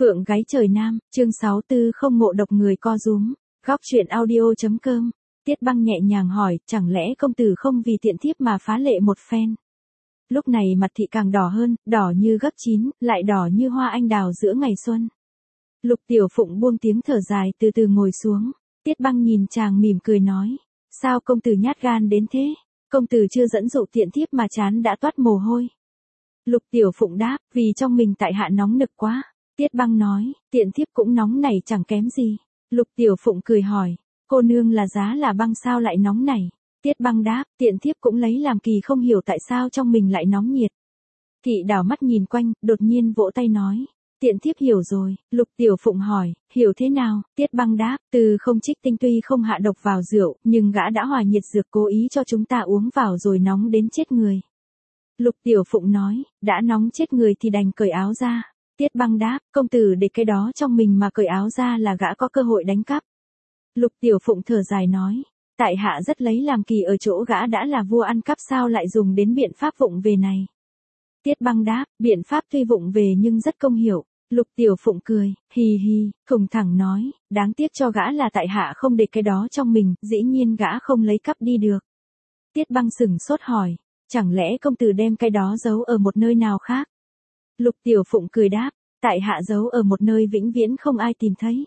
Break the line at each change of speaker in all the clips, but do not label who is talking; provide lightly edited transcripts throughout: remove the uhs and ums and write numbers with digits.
Phượng gái trời Nam, chương 64 không ngộ độc người co rúm. Góc truyện audio.com. Tiết Băng nhẹ nhàng hỏi, chẳng lẽ công tử không vì tiện thiếp mà phá lệ một phen. Lúc này mặt thị càng đỏ hơn, đỏ như gấp chín, lại đỏ như hoa anh đào giữa ngày xuân. Lục Tiểu Phụng buông tiếng thở dài từ từ ngồi xuống. Tiết Băng nhìn chàng mỉm cười nói. Sao công tử nhát gan đến thế? Công tử chưa dẫn dụ tiện thiếp mà chán đã toát mồ hôi. Lục Tiểu Phụng đáp, vì trong mình tại hạ nóng nực quá. Tiết Băng nói, tiện thiếp cũng nóng nảy chẳng kém gì. Lục Tiểu Phụng cười hỏi, cô nương là giá là băng sao lại nóng nảy. Tiết Băng đáp, tiện thiếp cũng lấy làm kỳ không hiểu tại sao trong mình lại nóng nhiệt. Thị đảo mắt nhìn quanh, đột nhiên vỗ tay nói, tiện thiếp hiểu rồi. Lục Tiểu Phụng hỏi, hiểu thế nào? Tiết Băng đáp, từ không trích tinh tuy không hạ độc vào rượu, nhưng gã đã hòa nhiệt dược cố ý cho chúng ta uống vào rồi nóng đến chết người. Lục Tiểu Phụng nói, đã nóng chết người thì đành cởi áo ra. Tiết Băng đáp, công tử để cái đó trong mình mà cởi áo ra là gã có cơ hội đánh cắp. Lục Tiểu Phụng thở dài nói, tại hạ rất lấy làm kỳ ở chỗ gã đã là vua ăn cắp sao lại dùng đến biện pháp vụng về này. Tiết Băng đáp, biện pháp tuy vụng về nhưng rất công hiệu. Lục Tiểu Phụng cười, hì hì, thùng thẳng nói, đáng tiếc cho gã là tại hạ không để cái đó trong mình, dĩ nhiên gã không lấy cắp đi được. Tiết Băng sửng sốt hỏi, chẳng lẽ công tử đem cái đó giấu ở một nơi nào khác? Lục Tiểu Phụng cười đáp, tại hạ giấu ở một nơi vĩnh viễn không ai tìm thấy.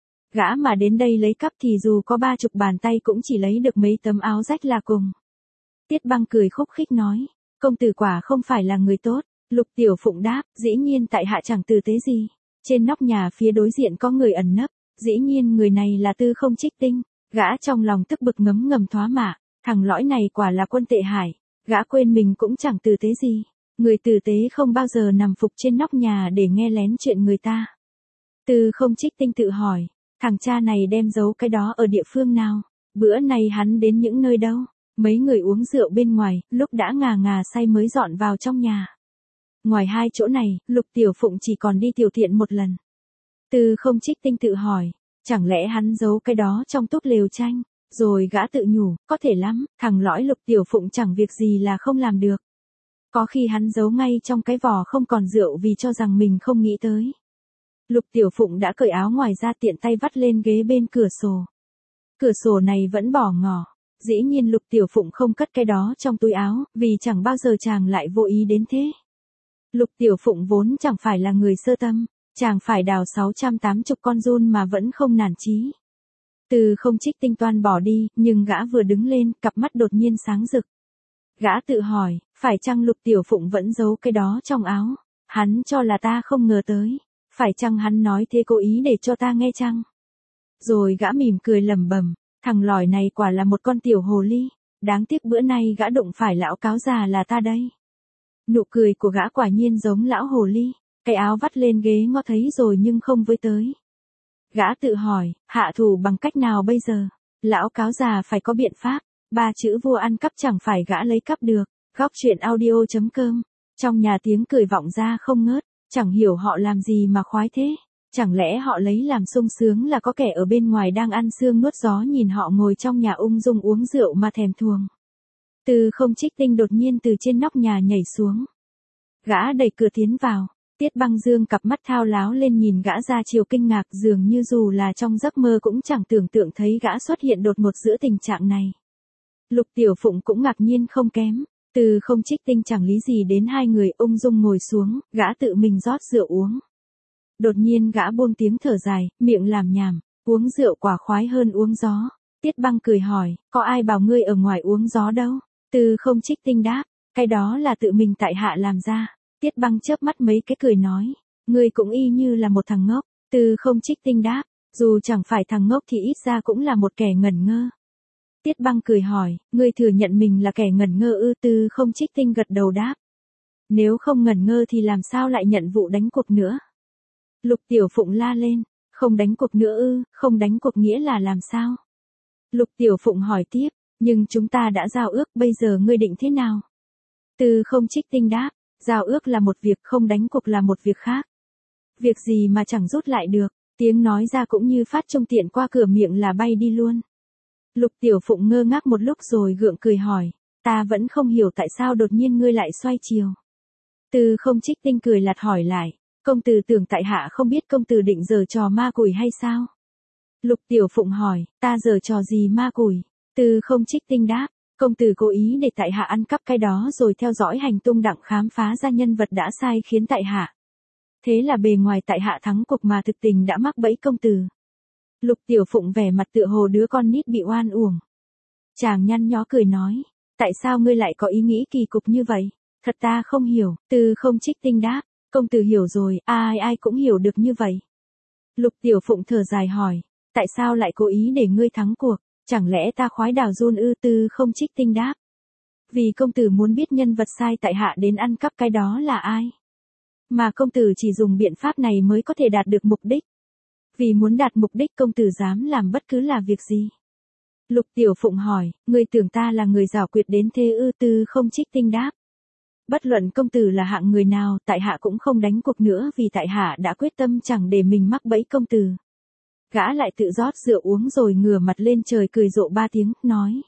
Gã mà đến đây lấy cắp thì dù có 30 bàn tay cũng chỉ lấy được mấy tấm áo rách là cùng. Tiết Băng cười khúc khích nói, công tử quả không phải là người tốt. Lục Tiểu Phụng đáp, dĩ nhiên tại hạ chẳng tử tế gì. Trên nóc nhà phía đối diện có người ẩn nấp, dĩ nhiên người này là Tư Không Trích Tinh. Gã trong lòng tức bực ngấm ngầm thoá mạ, thằng lõi này quả là quân tệ hải. Gã quên mình cũng chẳng tử tế gì. Người tử tế không bao giờ nằm phục trên nóc nhà để nghe lén chuyện người ta. Tư Không Trích Tinh tự hỏi, thằng cha này đem giấu cái đó ở địa phương nào? Bữa nay hắn đến những nơi đâu? Mấy người uống rượu bên ngoài, lúc đã ngà ngà say mới dọn vào trong nhà. Ngoài hai chỗ này, Lục Tiểu Phụng chỉ còn đi tiểu thiện một lần. Tư Không Trích Tinh tự hỏi, chẳng lẽ hắn giấu cái đó trong túp lều tranh? Rồi gã tự nhủ, có thể lắm, thằng lõi Lục Tiểu Phụng chẳng việc gì là không làm được. Có khi hắn giấu ngay trong cái vò không còn rượu vì cho rằng mình không nghĩ tới. Lục Tiểu Phụng đã cởi áo ngoài ra tiện tay vắt lên ghế bên cửa sổ. Cửa sổ này vẫn bỏ ngỏ. Dĩ nhiên Lục Tiểu Phụng không cất cái đó trong túi áo, vì chẳng bao giờ chàng lại vô ý đến thế. Lục Tiểu Phụng vốn chẳng phải là người sơ tâm, chàng phải đào 680 con giun mà vẫn không nản chí. Từ Không Trích Tinh toan bỏ đi, nhưng gã vừa đứng lên, cặp mắt đột nhiên sáng rực. Gã tự hỏi, phải chăng Lục Tiểu Phụng vẫn giấu cái đó trong áo? Hắn cho là ta không ngờ tới. Phải chăng hắn nói thế cố ý để cho ta nghe chăng? Rồi gã mỉm cười lẩm bẩm, thằng lỏi này quả là một con tiểu hồ ly. Đáng tiếc bữa nay gã đụng phải lão cáo già là ta đây. Nụ cười của gã quả nhiên giống lão hồ ly. Cái áo vắt lên ghế ngó thấy rồi nhưng không với tới. Gã tự hỏi, hạ thủ bằng cách nào bây giờ? Lão cáo già phải có biện pháp. 3 chữ vua ăn cắp chẳng phải gã lấy cắp được. Góc truyện audio.com. Trong nhà tiếng cười vọng ra không ngớt. Chẳng hiểu họ làm gì mà khoái thế. Chẳng lẽ họ lấy làm sung sướng là có kẻ ở bên ngoài đang ăn sương nuốt gió nhìn họ ngồi trong nhà ung dung uống rượu mà thèm thuồng. Tư Không Trích Tinh đột nhiên từ trên nóc nhà nhảy xuống. Gã đẩy cửa tiến vào. Tiết Băng dương cặp mắt thao láo lên nhìn gã ra chiều kinh ngạc, dường như dù là trong giấc mơ cũng chẳng tưởng tượng thấy gã xuất hiện đột ngột giữa tình trạng này. Lục Tiểu Phụng cũng ngạc nhiên không kém. Từ Không Trích Tinh chẳng lý gì đến hai người ung dung ngồi xuống, gã tự mình rót rượu uống. Đột nhiên gã buông tiếng thở dài, miệng làm nhảm, uống rượu quả khoái hơn uống gió. Tiết Băng cười hỏi, có ai bảo ngươi ở ngoài uống gió đâu? Từ Không Trích Tinh đáp, cái đó là tự mình tại hạ làm ra. Tiết Băng chớp mắt mấy cái cười nói, ngươi cũng y như là một thằng ngốc. Từ Không Trích Tinh đáp, dù chẳng phải thằng ngốc thì ít ra cũng là một kẻ ngẩn ngơ. Tiết Băng cười hỏi, ngươi thừa nhận mình là kẻ ngẩn ngơ ư? Từ Không Trích Tinh gật đầu đáp. Nếu không ngẩn ngơ thì làm sao lại nhận vụ đánh cuộc nữa? Lục Tiểu Phụng la lên, không đánh cuộc nữa ư? Không đánh cuộc nghĩa là làm sao? Lục Tiểu Phụng hỏi tiếp, nhưng chúng ta đã giao ước, bây giờ ngươi định thế nào? Từ Không Trích Tinh đáp, giao ước là một việc, không đánh cuộc là một việc khác. Việc gì mà chẳng rút lại được, tiếng nói ra cũng như phát trung tiện qua cửa miệng là bay đi luôn. Lục Tiểu Phụng ngơ ngác một lúc rồi gượng cười hỏi, ta vẫn không hiểu tại sao đột nhiên ngươi lại xoay chiều. Từ Không Trích Tinh cười lạt hỏi lại, Công tử tưởng tại hạ không biết công tử định giở trò ma quỷ hay sao? Lục Tiểu Phụng hỏi, ta giở trò gì ma quỷ? Tư Không Trích Tinh đáp, công tử cố ý để tại hạ ăn cắp cái đó rồi theo dõi hành tung đặng khám phá ra nhân vật đã sai khiến tại hạ. Thế là bề ngoài tại hạ thắng cuộc mà thực tình đã mắc bẫy công tử. Lục Tiểu Phụng vẻ mặt tựa hồ đứa con nít bị oan uổng. Chàng nhăn nhó cười nói, tại sao ngươi lại có ý nghĩ kỳ cục như vậy? Thật ta không hiểu. Tư Không Trích Tinh đáp, công tử hiểu rồi, ai ai cũng hiểu được như vậy. Lục Tiểu Phụng thở dài hỏi, tại sao lại cố ý để ngươi thắng cuộc? Chẳng lẽ ta khoái đào run ư? Tư Không Trích Tinh đáp, vì công tử muốn biết nhân vật sai tại hạ đến ăn cắp cái đó là ai. Mà công tử chỉ dùng biện pháp này mới có thể đạt được mục đích. Vì muốn đạt mục đích công tử dám làm bất cứ là việc gì. Lục Tiểu Phụng hỏi, ngươi tưởng ta là người giảo quyệt đến thế ư? Tư Không Trích Tinh đáp, bất luận công tử là hạng người nào, tại hạ cũng không đánh cuộc nữa vì tại hạ đã quyết tâm chẳng để mình mắc bẫy công tử. Gã lại tự rót rượu uống rồi ngửa mặt lên trời cười rộ 3 tiếng, nói.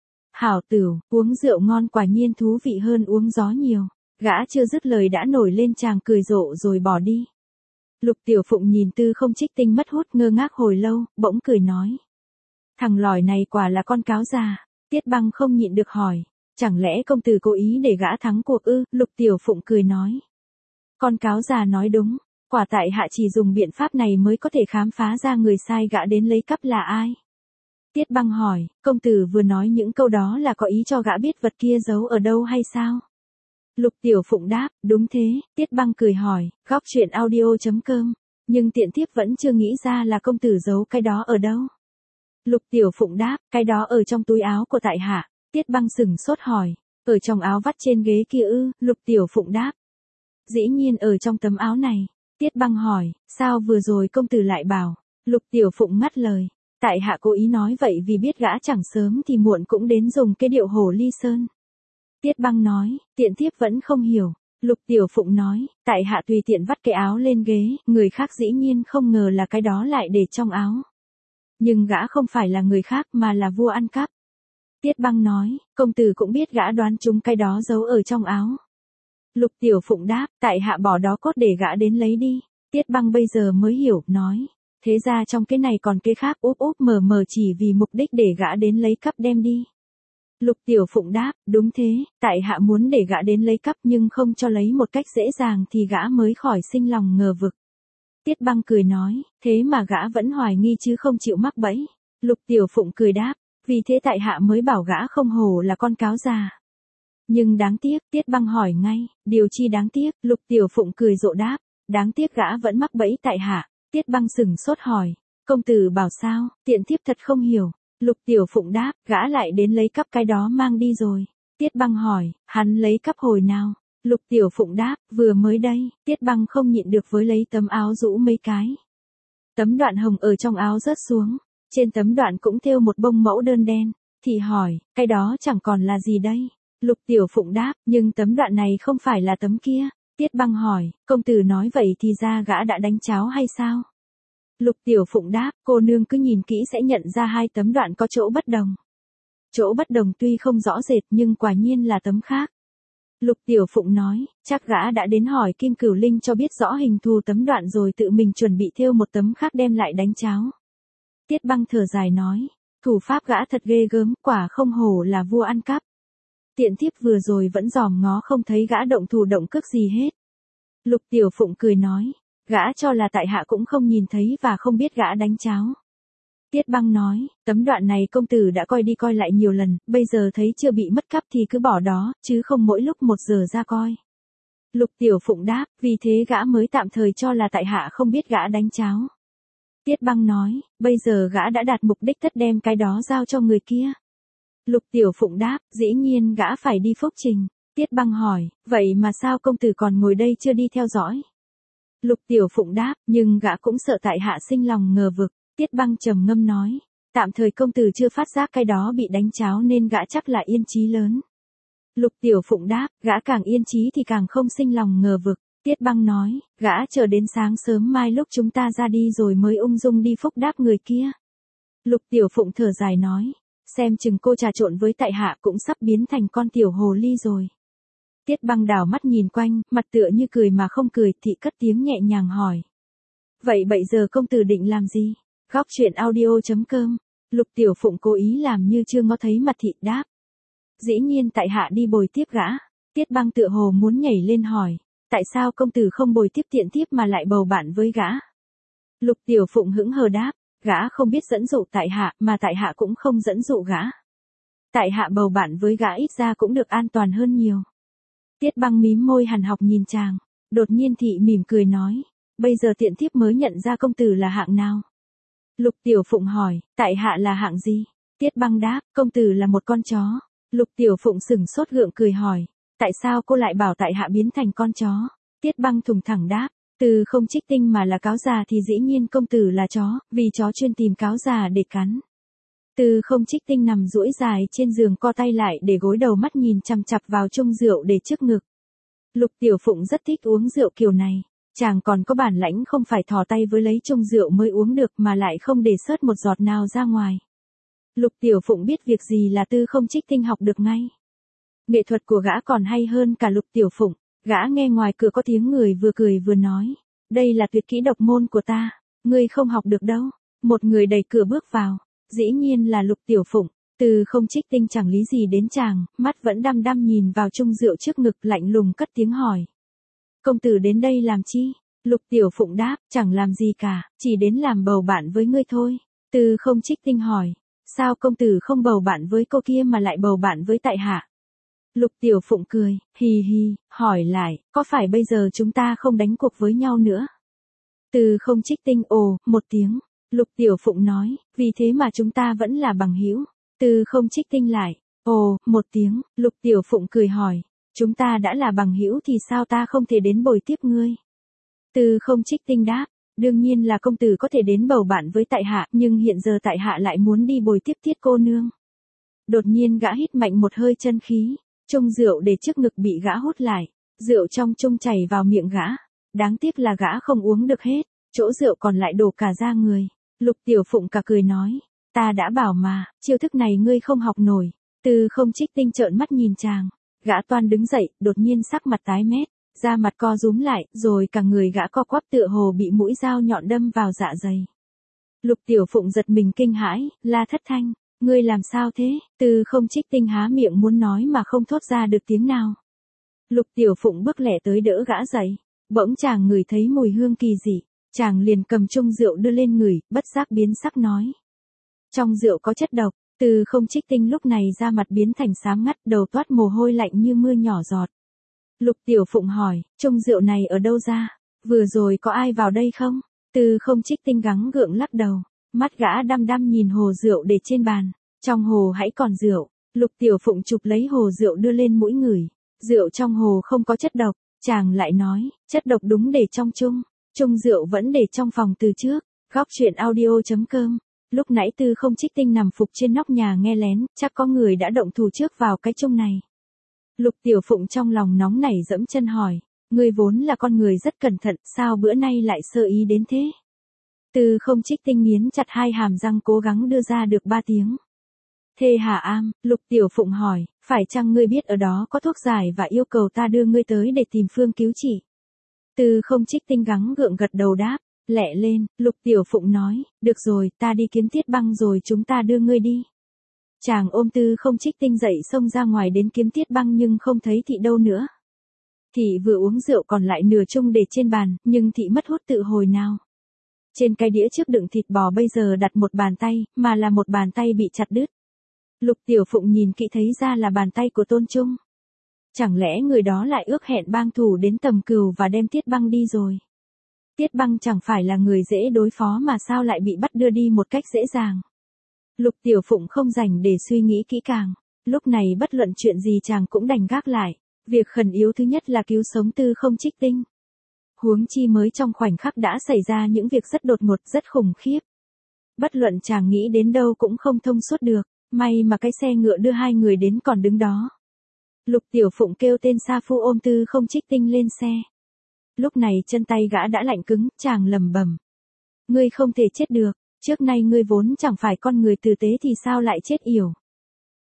Hảo tửu, uống rượu ngon quả nhiên thú vị hơn uống gió nhiều. Gã chưa dứt lời đã nổi lên chàng cười rộ rồi bỏ đi. Lục Tiểu Phụng nhìn Tư Không Trích Tinh mất hút ngơ ngác hồi lâu, bỗng cười nói. Thằng lỏi này quả là con cáo già. Tiết Băng không nhịn được hỏi. Chẳng lẽ công tử cố ý để gã thắng cuộc ư? Lục Tiểu Phụng cười nói. Con cáo già nói đúng. Quả tại hạ chỉ dùng biện pháp này mới có thể khám phá ra người sai gã đến lấy cắp là ai. Tiết Băng hỏi, công tử vừa nói những câu đó là có ý cho gã biết vật kia giấu ở đâu hay sao? Lục Tiểu Phụng đáp, đúng thế. Tiết Băng cười hỏi, góc truyện audio.com, nhưng tiện thiếp vẫn chưa nghĩ ra là công tử giấu cái đó ở đâu. Lục Tiểu Phụng đáp, cái đó ở trong túi áo của tại hạ. Tiết Băng sửng sốt hỏi, ở trong áo vắt trên ghế kia ư? Lục Tiểu Phụng đáp, dĩ nhiên ở trong tấm áo này. Tiết Băng hỏi, sao vừa rồi công tử lại bảo? Lục Tiểu Phụng ngắt lời, tại hạ cố ý nói vậy vì biết gã chẳng sớm thì muộn cũng đến dùng cái điệu hổ ly sơn. Tiết Băng nói, tiện thiếp vẫn không hiểu. Lục Tiểu Phụng nói, tại hạ tùy tiện vắt cái áo lên ghế, người khác dĩ nhiên không ngờ là cái đó lại để trong áo. Nhưng gã không phải là người khác mà là vua ăn cắp. Tiết Băng nói, công tử cũng biết gã đoán chúng cái đó giấu ở trong áo. Lục Tiểu Phụng đáp, tại hạ bỏ đó cốt để gã đến lấy đi. Tiết Băng bây giờ mới hiểu, nói, thế ra trong cái này còn cái khác úp úp mờ mờ chỉ vì mục đích để gã đến lấy cắp đem đi. Lục Tiểu Phụng đáp, đúng thế, tại hạ muốn để gã đến lấy cắp nhưng không cho lấy một cách dễ dàng thì gã mới khỏi sinh lòng ngờ vực. Tiết Băng cười nói, thế mà gã vẫn hoài nghi chứ không chịu mắc bẫy. Lục Tiểu Phụng cười đáp, vì thế tại hạ mới bảo gã không hổ là con cáo già. Nhưng đáng tiếc, Tiết Băng hỏi ngay, điều chi đáng tiếc? Lục Tiểu Phụng cười rộ đáp, đáng tiếc gã vẫn mắc bẫy tại hạ. Tiết Băng sửng sốt hỏi, công tử bảo sao? Tiện thiếp thật không hiểu. Lục Tiểu Phụng đáp, gã lại đến lấy cắp cái đó mang đi rồi. Tiết Băng hỏi, hắn lấy cắp hồi nào? Lục Tiểu Phụng đáp, vừa mới đây. Tiết Băng không nhịn được với lấy tấm áo rũ mấy cái. Tấm đoạn hồng ở trong áo rớt xuống, trên tấm đoạn cũng thêu một bông mẫu đơn đen, thì hỏi, cái đó chẳng còn là gì đây? Lục Tiểu Phụng đáp, nhưng tấm đoạn này không phải là tấm kia. Tiết Băng hỏi, công tử nói vậy thì ra gã đã đánh cháo hay sao? Lục Tiểu Phụng đáp, cô nương cứ nhìn kỹ sẽ nhận ra hai tấm đoạn có chỗ bất đồng. Chỗ bất đồng tuy không rõ rệt nhưng quả nhiên là tấm khác. Lục Tiểu Phụng nói, chắc gã đã đến hỏi Kim Cửu Linh cho biết rõ hình thù tấm đoạn rồi tự mình chuẩn bị thêu một tấm khác đem lại đánh cháo. Tiết Băng thở dài nói, thủ pháp gã thật ghê gớm, quả không hổ là vua ăn cắp. Tiện thiếp vừa rồi vẫn dòm ngó không thấy gã động thủ động cước gì hết. Lục Tiểu Phụng cười nói, gã cho là tại hạ cũng không nhìn thấy và không biết gã đánh cháo. Tiết Băng nói, tấm đoạn này công tử đã coi đi coi lại nhiều lần, bây giờ thấy chưa bị mất cắp thì cứ bỏ đó, chứ không mỗi lúc 1 giờ ra coi. Lục Tiểu Phụng đáp, vì thế gã mới tạm thời cho là tại hạ không biết gã đánh cháo. Tiết Băng nói, bây giờ gã đã đạt mục đích tất đem cái đó giao cho người kia. Lục Tiểu Phụng đáp, dĩ nhiên gã phải đi phúc trình. Tiết Băng hỏi, vậy mà sao công tử còn ngồi đây chưa đi theo dõi? Lục Tiểu Phụng đáp, nhưng gã cũng sợ tại hạ sinh lòng ngờ vực. Tiết Băng trầm ngâm nói, tạm thời công tử chưa phát giác cái đó bị đánh cháo nên gã chắc là yên chí lớn. Lục Tiểu Phụng đáp, gã càng yên chí thì càng không sinh lòng ngờ vực. Tiết Băng nói, gã chờ đến sáng sớm mai lúc chúng ta ra đi rồi mới ung dung đi phúc đáp người kia. Lục Tiểu Phụng thở dài nói, xem chừng cô trà trộn với tại hạ cũng sắp biến thành con tiểu hồ ly rồi. Tiết Băng đảo mắt nhìn quanh, mặt tựa như cười mà không cười, thị cất tiếng nhẹ nhàng hỏi. Vậy bây giờ công tử định làm gì? Góc chuyện audio.com. Lục Tiểu Phụng cố ý làm như chưa ngó thấy mặt thị đáp. Dĩ nhiên tại hạ đi bồi tiếp gã. Tiết Băng tựa hồ muốn nhảy lên hỏi. Tại sao công tử không bồi tiếp tiện tiếp mà lại bầu bạn với gã? Lục Tiểu Phụng hững hờ đáp. Gã không biết dẫn dụ tại hạ, mà tại hạ cũng không dẫn dụ gã. Tại hạ bầu bạn với gã ít ra cũng được an toàn hơn nhiều. Tiết Băng mím môi hằn học nhìn chàng. Đột nhiên thị mỉm cười nói. Bây giờ tiện thiếp mới nhận ra công tử là hạng nào? Lục Tiểu Phụng hỏi, tại hạ là hạng gì? Tiết Băng đáp, công tử là một con chó. Lục Tiểu Phụng sửng sốt gượng cười hỏi, tại sao cô lại bảo tại hạ biến thành con chó? Tiết Băng thùng thẳng đáp, từ không trích tinh mà là cáo già thì dĩ nhiên công tử là chó, vì chó chuyên tìm cáo già để cắn. Từ không trích tinh nằm duỗi dài trên giường co tay lại để gối đầu mắt nhìn chằm chặp vào chung rượu để trước ngực. Lục Tiểu Phụng rất thích uống rượu kiểu này. Chàng còn có bản lãnh không phải thò tay với lấy chung rượu mới uống được mà lại không để sớt một giọt nào ra ngoài. Lục Tiểu Phụng biết việc gì là tư không trích tinh học được ngay. Nghệ thuật của gã còn hay hơn cả Lục Tiểu Phụng. Gã nghe ngoài cửa có tiếng người vừa cười vừa nói. Đây là tuyệt kỹ độc môn của ta. Ngươi không học được đâu. Một người đẩy cửa bước vào. Dĩ nhiên là Lục Tiểu Phụng. Từ không trích tinh chẳng lý gì đến chàng, mắt vẫn đăm đăm nhìn vào chung rượu trước ngực lạnh lùng cất tiếng hỏi. Công tử đến đây làm chi? Lục Tiểu Phụng đáp, chẳng làm gì cả, chỉ đến làm bầu bạn với ngươi thôi. Từ không trích tinh hỏi, sao công tử không bầu bạn với cô kia mà lại bầu bạn với tại hạ? Lục Tiểu Phụng cười, hì hì, hỏi lại, có phải bây giờ chúng ta không đánh cuộc với nhau nữa? Từ không trích tinh ồ, một tiếng. Lục Tiểu Phụng nói, vì thế mà chúng ta vẫn là bằng hữu. Từ không trích tinh lại, ồ, một tiếng. Lục Tiểu Phụng cười hỏi. Chúng ta đã là bằng hữu thì sao ta không thể đến bồi tiếp ngươi? Từ không trích tinh đáp, đương nhiên là công tử có thể đến bầu bạn với tại hạ, nhưng hiện giờ tại hạ lại muốn đi bồi tiếp Tiết cô nương. Đột nhiên gã hít mạnh một hơi chân khí, chung rượu để trước ngực bị gã hút lại, rượu trong chung chảy vào miệng gã. Đáng tiếc là gã không uống được hết, chỗ rượu còn lại đổ cả ra người. Lục Tiểu Phụng cả cười nói, ta đã bảo mà, chiêu thức này ngươi không học nổi. Từ không trích tinh trợn mắt nhìn chàng. Gã toan đứng dậy, đột nhiên sắc mặt tái mét, da mặt co rúm lại, rồi cả người gã co quắp tựa hồ bị mũi dao nhọn đâm vào dạ dày. Lục Tiểu Phụng giật mình kinh hãi, la thất thanh, ngươi làm sao thế? Từ không trích tinh há miệng muốn nói mà không thốt ra được tiếng nào. Lục Tiểu Phụng bước lẻ tới đỡ gã dậy, bỗng chàng ngửi thấy mùi hương kỳ dị, chàng liền cầm chung rượu đưa lên ngửi, bất giác biến sắc nói. Trong rượu có chất độc. Từ không trích tinh lúc này da mặt biến thành xám ngắt, đầu toát mồ hôi lạnh như mưa nhỏ giọt. Lục Tiểu Phụng hỏi, chung rượu này ở đâu ra? Vừa rồi có ai vào đây không? Từ không trích tinh gắng gượng lắc đầu, mắt gã đăm đăm nhìn hồ rượu để trên bàn. Trong hồ hãy còn rượu. Lục Tiểu Phụng chụp lấy hồ rượu đưa lên mũi ngửi. Rượu trong hồ không có chất độc. Chàng lại nói, chất độc đúng để trong chung. Chung rượu vẫn để trong phòng từ trước. Góc chuyện audio.com. Lúc nãy Tư không trích tinh nằm phục trên nóc nhà nghe lén, chắc có người đã động thủ trước vào cái chung này. Lục Tiểu Phụng trong lòng nóng nảy dẫm chân hỏi, ngươi vốn là con người rất cẩn thận, sao bữa nay lại sơ ý đến thế? Tư không trích tinh nghiến chặt hai hàm răng cố gắng đưa ra được 3 tiếng. Thê Hà Am, Lục Tiểu Phụng hỏi, phải chăng ngươi biết ở đó có thuốc giải và yêu cầu ta đưa ngươi tới để tìm phương cứu trị? Tư không trích tinh gắng gượng gật đầu đáp. Lẹ lên, Lục Tiểu Phụng nói, được rồi, ta đi kiếm Tiết Băng rồi chúng ta đưa ngươi đi. Chàng ôm Tư không trích tinh dậy xông ra ngoài đến kiếm Tiết Băng nhưng không thấy thị đâu nữa. Thị vừa uống rượu còn lại nửa chung để trên bàn, nhưng thị mất hút tự hồi nào. Trên cái đĩa trước đựng thịt bò bây giờ đặt một bàn tay, mà là một bàn tay bị chặt đứt. Lục Tiểu Phụng nhìn kỹ thấy ra là bàn tay của Tôn Trung. Chẳng lẽ người đó lại ước hẹn bang thủ đến Tầm Cừu và đem Tiết Băng đi rồi? Tiết Băng chẳng phải là người dễ đối phó mà sao lại bị bắt đưa đi một cách dễ dàng. Lục Tiểu Phụng không dành để suy nghĩ kỹ càng. Lúc này bất luận chuyện gì chàng cũng đành gác lại. Việc khẩn yếu thứ nhất là cứu sống Tư không trích tinh. Huống chi mới trong khoảnh khắc đã xảy ra những việc rất đột ngột, rất khủng khiếp. Bất luận chàng nghĩ đến đâu cũng không thông suốt được. May mà cái xe ngựa đưa hai người đến còn đứng đó. Lục Tiểu Phụng kêu tên sa phu ôm Tư không trích tinh lên xe. Lúc này chân tay gã đã lạnh cứng, chàng lẩm bẩm. Ngươi không thể chết được, trước nay ngươi vốn chẳng phải con người tử tế thì sao lại chết yểu.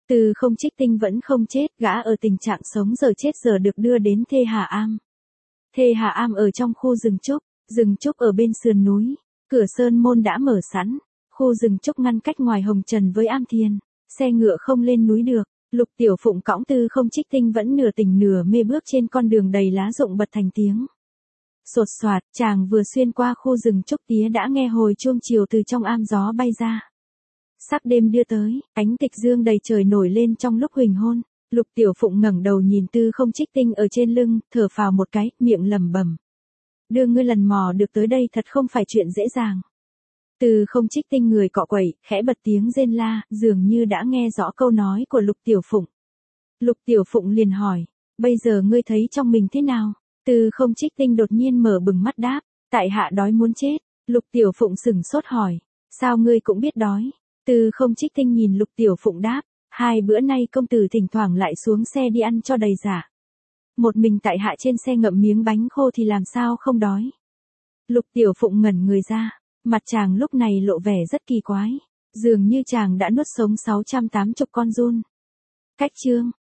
Từ Không Trích Tinh vẫn không chết, gã ở tình trạng sống giờ chết giờ được đưa đến Thê Hà Am. Thê Hà Am ở trong khu rừng trúc ở bên sườn núi, cửa sơn môn đã mở sẵn, khu rừng trúc ngăn cách ngoài Hồng Trần với Am Thiên, xe ngựa không lên núi được. Lục Tiểu Phụng cõng Từ Không Trích Tinh vẫn nửa tỉnh nửa mê bước trên con đường đầy lá rụng bật thành tiếng. Sột soạt, chàng vừa xuyên qua khu rừng trúc tía đã nghe hồi chuông chiều từ trong am gió bay ra. Sắc đêm đưa tới, ánh tịch dương đầy trời nổi lên trong lúc huỳnh hôn. Lục Tiểu Phụng ngẩng đầu nhìn Từ Không Trích Tinh ở trên lưng, thở phào một cái, miệng lẩm bẩm. Đưa ngươi lần mò được tới đây thật không phải chuyện dễ dàng. Từ Không Trích Tinh người cọ quẩy, khẽ bật tiếng rên la, dường như đã nghe rõ câu nói của Lục Tiểu Phụng. Lục Tiểu Phụng liền hỏi, bây giờ ngươi thấy trong mình thế nào? Từ Không Trích Tinh đột nhiên mở bừng mắt đáp, tại hạ đói muốn chết. Lục Tiểu Phụng sững sốt hỏi, sao ngươi cũng biết đói? Từ Không Trích Tinh nhìn Lục Tiểu Phụng đáp, 2 bữa nay công tử thỉnh thoảng lại xuống xe đi ăn cho đầy dạ. Một mình tại hạ trên xe ngậm miếng bánh khô thì làm sao không đói? Lục Tiểu Phụng ngẩn người ra, mặt chàng lúc này lộ vẻ rất kỳ quái, dường như chàng đã nuốt sống 680 con giun. Cách chương